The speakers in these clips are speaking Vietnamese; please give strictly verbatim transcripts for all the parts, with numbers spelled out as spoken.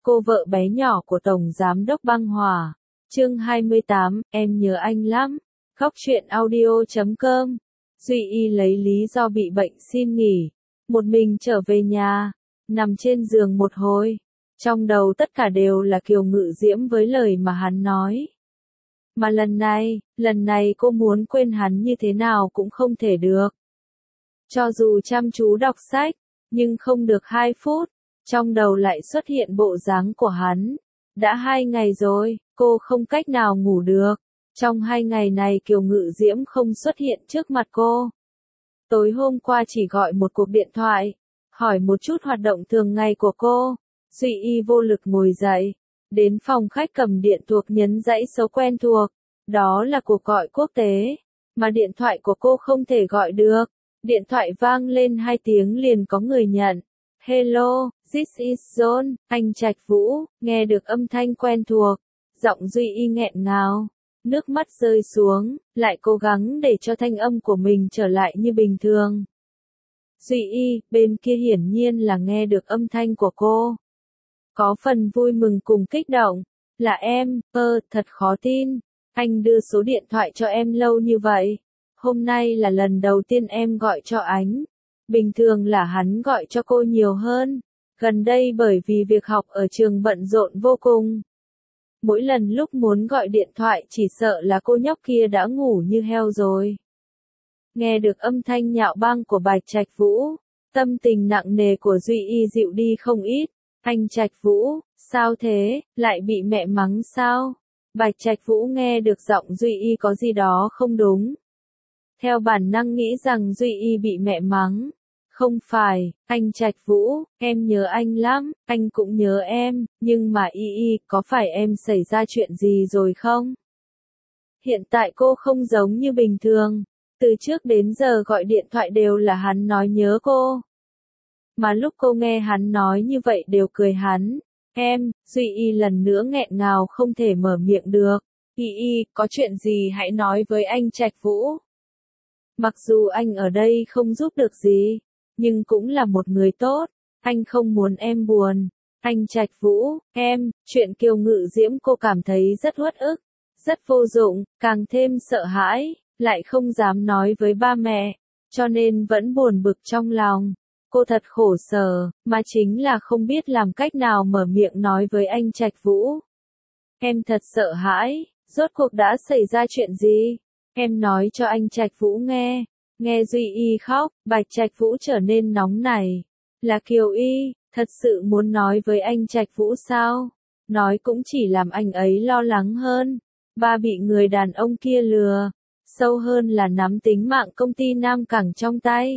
cô vợ bé nhỏ của Tổng Giám đốc Băng Hòa. Chương hai mươi tám, em nhớ anh lắm. Góc truyện audio chấm com. Duy Y lấy lý do bị bệnh xin nghỉ, một mình trở về nhà, nằm trên giường một hồi. Trong đầu tất cả đều là Kiều Ngự Diễm với lời mà hắn nói. Mà lần này, lần này cô muốn quên hắn như thế nào cũng không thể được. Cho dù chăm chú đọc sách, nhưng không được hai phút, trong đầu lại xuất hiện bộ dáng của hắn. Đã hai ngày rồi, cô không cách nào ngủ được. Trong hai ngày này Kiều Ngự Diễm không xuất hiện trước mặt cô. Tối hôm qua chỉ gọi một cuộc điện thoại, hỏi một chút hoạt động thường ngày của cô. Duy Y vô lực ngồi dậy, đến phòng khách cầm điện thuộc nhấn dãy số quen thuộc. Đó là cuộc gọi quốc tế, mà điện thoại của cô không thể gọi được. Điện thoại vang lên hai tiếng liền có người nhận. Hello, this is John, anh Trạch Vũ. Nghe được âm thanh quen thuộc, giọng Duy Y nghẹn ngào, nước mắt rơi xuống, lại cố gắng để cho thanh âm của mình trở lại như bình thường. Duy Y, bên kia hiển nhiên là nghe được âm thanh của cô. Có phần vui mừng cùng kích động. Là em, ơ, thật khó tin. Anh đưa số điện thoại cho em lâu như vậy. Hôm nay là lần đầu tiên em gọi cho anh. Bình thường là hắn gọi cho cô nhiều hơn. Gần đây bởi vì việc học ở trường bận rộn vô cùng. Mỗi lần lúc muốn gọi điện thoại chỉ sợ là cô nhóc kia đã ngủ như heo rồi. Nghe được âm thanh nhạo báng của Bạch Trạch Vũ, tâm tình nặng nề của Duy Y dịu đi không ít. Anh Trạch Vũ, sao thế, lại bị mẹ mắng sao? Bạch Trạch Vũ nghe được giọng Duy Y có gì đó không đúng. Theo bản năng nghĩ rằng Duy Y bị mẹ mắng. Không phải, anh Trạch Vũ, em nhớ anh lắm, anh cũng nhớ em, nhưng mà Y Y, có phải em xảy ra chuyện gì rồi không? Hiện tại cô không giống như bình thường, từ trước đến giờ gọi điện thoại đều là hắn nói nhớ cô. Mà lúc cô nghe hắn nói như vậy đều cười hắn. Em, Duy Y lần nữa nghẹn ngào không thể mở miệng được. Y Y, có chuyện gì hãy nói với anh Trạch Vũ. Mặc dù anh ở đây không giúp được gì, nhưng cũng là một người tốt. Anh không muốn em buồn. Anh Trạch Vũ, em, chuyện Kiều Ngự Diễm cô cảm thấy rất uất ức, rất vô dụng, càng thêm sợ hãi, lại không dám nói với ba mẹ, cho nên vẫn buồn bực trong lòng. Cô thật khổ sở, mà chính là không biết làm cách nào mở miệng nói với anh Trạch Vũ. Em thật sợ hãi, rốt cuộc đã xảy ra chuyện gì? Em nói cho anh Trạch Vũ nghe. Nghe Duy Y khóc, Bạch Trạch Vũ trở nên nóng nảy. Là Kiều Y, thật sự muốn nói với anh Trạch Vũ sao? Nói cũng chỉ làm anh ấy lo lắng hơn. Ba bị người đàn ông kia lừa, sâu hơn là nắm tính mạng công ty Nam Cảng trong tay.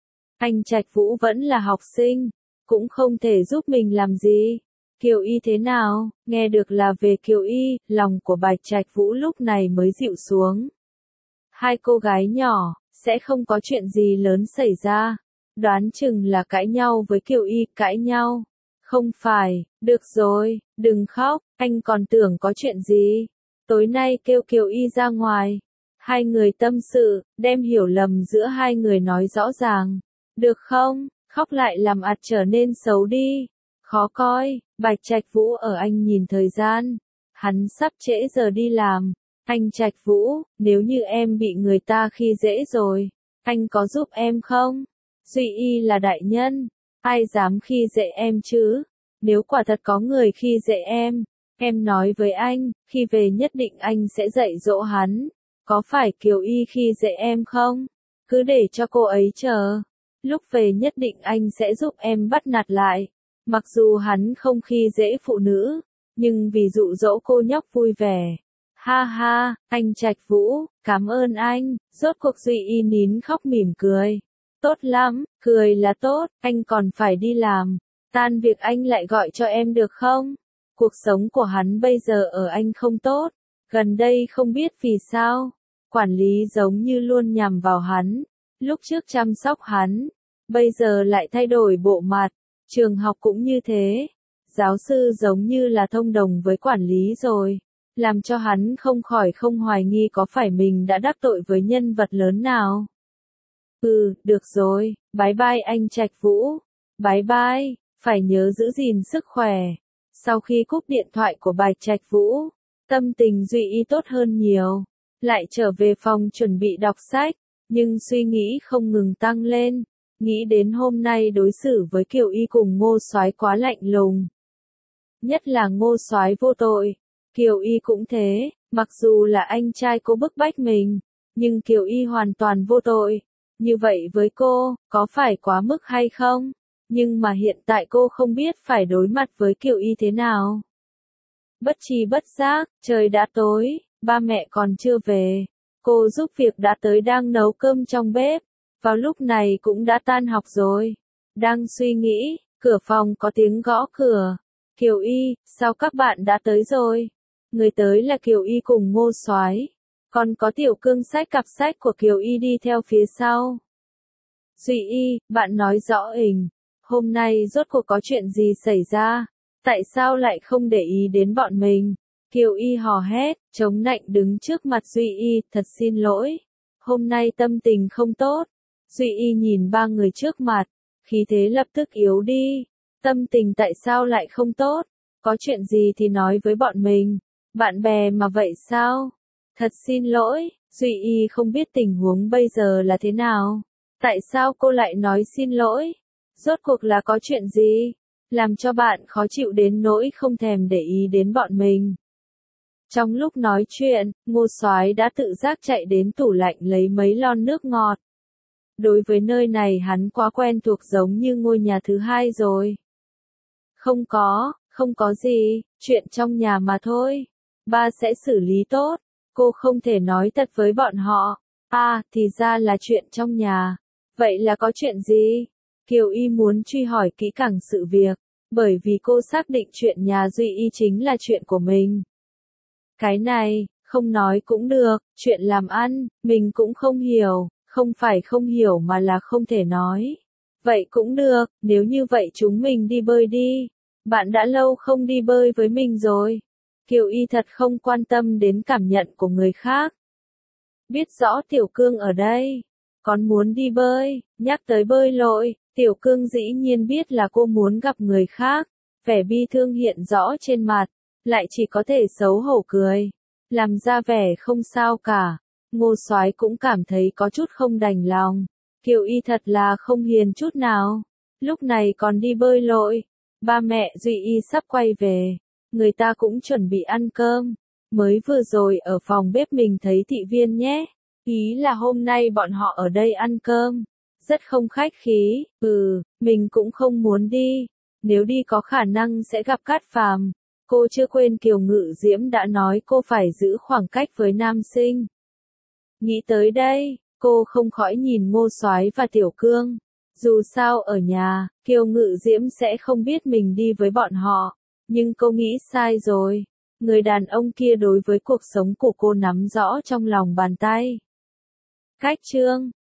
Anh Trạch Vũ vẫn là học sinh, cũng không thể giúp mình làm gì. Kiều Y thế nào? Nghe được là về Kiều Y, lòng của Bạch Trạch Vũ lúc này mới dịu xuống. Hai cô gái nhỏ, sẽ không có chuyện gì lớn xảy ra. Đoán chừng là cãi nhau với Kiều Y, cãi nhau. Không phải, được rồi, đừng khóc, anh còn tưởng có chuyện gì. Tối nay kêu Kiều Y ra ngoài. Hai người tâm sự, đem hiểu lầm giữa hai người nói rõ ràng. Được không? Khóc lại làm ạt trở nên xấu đi. Khó coi. Bạch Trạch Vũ ở anh nhìn thời gian. Hắn sắp trễ giờ đi làm. Anh Trạch Vũ, nếu như em bị người ta khi dễ rồi, anh có giúp em không? Duy Y là đại nhân, ai dám khi dễ em chứ? Nếu quả thật có người khi dễ em, em nói với anh, khi về nhất định anh sẽ dạy dỗ hắn. Có phải Kiều Y khi dễ em không? Cứ để cho cô ấy chờ. Lúc về nhất định anh sẽ giúp em bắt nạt lại. Mặc dù hắn không khi dễ phụ nữ, nhưng vì dụ dỗ cô nhóc vui vẻ. Ha ha, anh Trạch Vũ, cảm ơn anh. Rốt cuộc Duy Y nín khóc mỉm cười. Tốt lắm, cười là tốt, anh còn phải đi làm. Tan việc anh lại gọi cho em được không? Cuộc sống của hắn bây giờ ở anh không tốt. Gần đây không biết vì sao, quản lý giống như luôn nhằm vào hắn. Lúc trước chăm sóc hắn, bây giờ lại thay đổi bộ mặt. Trường học cũng như thế. Giáo sư giống như là thông đồng với quản lý rồi. Làm cho hắn không khỏi không hoài nghi có phải mình đã đắc tội với nhân vật lớn nào. Ừ, được rồi, bye bye anh Trạch Vũ. Bye bye, phải nhớ giữ gìn sức khỏe. Sau khi cúp điện thoại của Bạch Trạch Vũ, tâm tình Duy Y tốt hơn nhiều, lại trở về phòng chuẩn bị đọc sách, nhưng suy nghĩ không ngừng tăng lên, nghĩ đến hôm nay đối xử với Kiều Y cùng Ngô Soái quá lạnh lùng. Nhất là Ngô Soái vô tội, Kiều Y cũng thế, mặc dù là anh trai cô bức bách mình, nhưng Kiều Y hoàn toàn vô tội. Như vậy với cô, có phải quá mức hay không? Nhưng mà hiện tại cô không biết phải đối mặt với Kiều Y thế nào. Bất tri bất giác, trời đã tối, ba mẹ còn chưa về. Cô giúp việc đã tới đang nấu cơm trong bếp. Vào lúc này cũng đã tan học rồi. Đang suy nghĩ, cửa phòng có tiếng gõ cửa. Kiều Y, sao các bạn đã tới rồi? Người tới là Kiều Y cùng Ngô Soái. Còn có Tiểu Cương xách cặp sách của Kiều Y đi theo phía sau. Duy Y, bạn nói rõ hình. Hôm nay rốt cuộc có chuyện gì xảy ra? Tại sao lại không để ý đến bọn mình? Kiều Y hò hét, chống nạnh đứng trước mặt Duy Y, thật xin lỗi. Hôm nay tâm tình không tốt. Duy Y nhìn ba người trước mặt, khí thế lập tức yếu đi. Tâm tình tại sao lại không tốt? Có chuyện gì thì nói với bọn mình. Bạn bè mà vậy sao? Thật xin lỗi, Duy Y không biết tình huống bây giờ là thế nào. Tại sao cô lại nói xin lỗi? Rốt cuộc là có chuyện gì? Làm cho bạn khó chịu đến nỗi không thèm để ý đến bọn mình. Trong lúc nói chuyện, Ngô Soái đã tự giác chạy đến tủ lạnh lấy mấy lon nước ngọt. Đối với nơi này hắn quá quen thuộc giống như ngôi nhà thứ hai rồi. Không có, không có gì, chuyện trong nhà mà thôi. Ba sẽ xử lý tốt. Cô không thể nói thật với bọn họ. À, thì ra là chuyện trong nhà. Vậy là có chuyện gì? Kiều Y muốn truy hỏi kỹ càng sự việc, bởi vì cô xác định chuyện nhà Duy Y chính là chuyện của mình. Cái này, không nói cũng được, chuyện làm ăn, mình cũng không hiểu, không phải không hiểu mà là không thể nói. Vậy cũng được, nếu như vậy chúng mình đi bơi đi. Bạn đã lâu không đi bơi với mình rồi. Kiều Y thật không quan tâm đến cảm nhận của người khác. Biết rõ Tiểu Cương ở đây, còn muốn đi bơi, nhắc tới bơi lội, Tiểu Cương dĩ nhiên biết là cô muốn gặp người khác, vẻ bi thương hiện rõ trên mặt, lại chỉ có thể xấu hổ cười, làm ra vẻ không sao cả. Ngô Soái cũng cảm thấy có chút không đành lòng, Kiều Y thật là không hiền chút nào, lúc này còn đi bơi lội. Ba mẹ Duy Y sắp quay về, người ta cũng chuẩn bị ăn cơm, mới vừa rồi ở phòng bếp mình thấy thị viên nhé, ý là hôm nay bọn họ ở đây ăn cơm, rất không khách khí. Ừ, mình cũng không muốn đi, nếu đi có khả năng sẽ gặp Cát Phàm. Cô chưa quên Kiều Ngự Diễm đã nói cô phải giữ khoảng cách với nam sinh. Nghĩ tới đây, cô không khỏi nhìn Ngô Soái và Tiểu Cương. Dù sao ở nhà, Kiều Ngự Diễm sẽ không biết mình đi với bọn họ, nhưng cô nghĩ sai rồi. Người đàn ông kia đối với cuộc sống của cô nắm rõ trong lòng bàn tay. Cách chương